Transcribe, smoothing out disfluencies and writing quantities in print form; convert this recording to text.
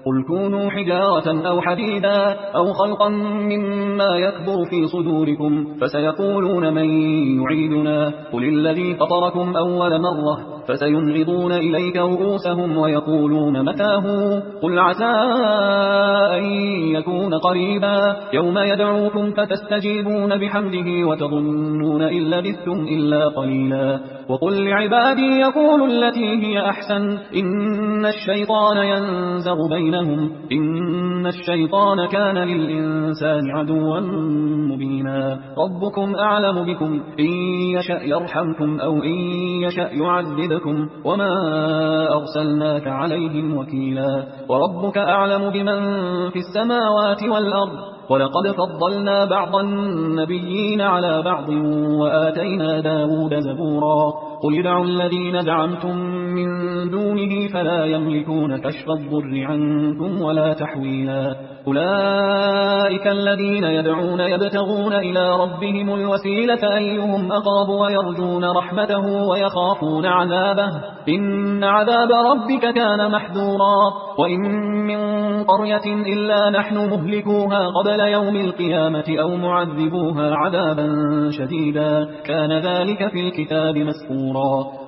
قل كونوا حجارة أو حديدا أو خلقا مما يكبر في صدوركم فسيقولون من يعيدنا قل الذي فطركم أول مرة فسينغضون إليك رؤوسهم ويقولون متاه قل عسى أن يكون قريبا يوم يدعوكم فتستجيبون بحمده وتظنون إن لبثتم إلا قليلا وقل لعبادي يقولوا التي هي أحسن إن الشيطان ينزغ بينهم إن الشيطان كان للإنسان عدوا مبينا ربكم أعلم بكم إن يشأ يرحمكم أو إن يشأ يعذبكم وما أرسلناك عليهم وكيلا وربك أعلم بمن في السماوات والأرض ولقد فضلنا بعض النبيين على بعض وآتينا داود زبورا قل ادعوا الذين دعمتم من دونه فلا يملكون كشف الضر عنكم ولا تحويلا أولئك الذين يدعون يبتغون إلى ربهم الوسيلة أيهم أقرب ويرجون رحمته ويخافون عذابه إن عذاب ربك كان محذورا وإن من قرية إلا نحن مهلكوها قبل يوم القيامة أو معذبوها عذابا شديدا كان ذلك في الكتاب مسطورا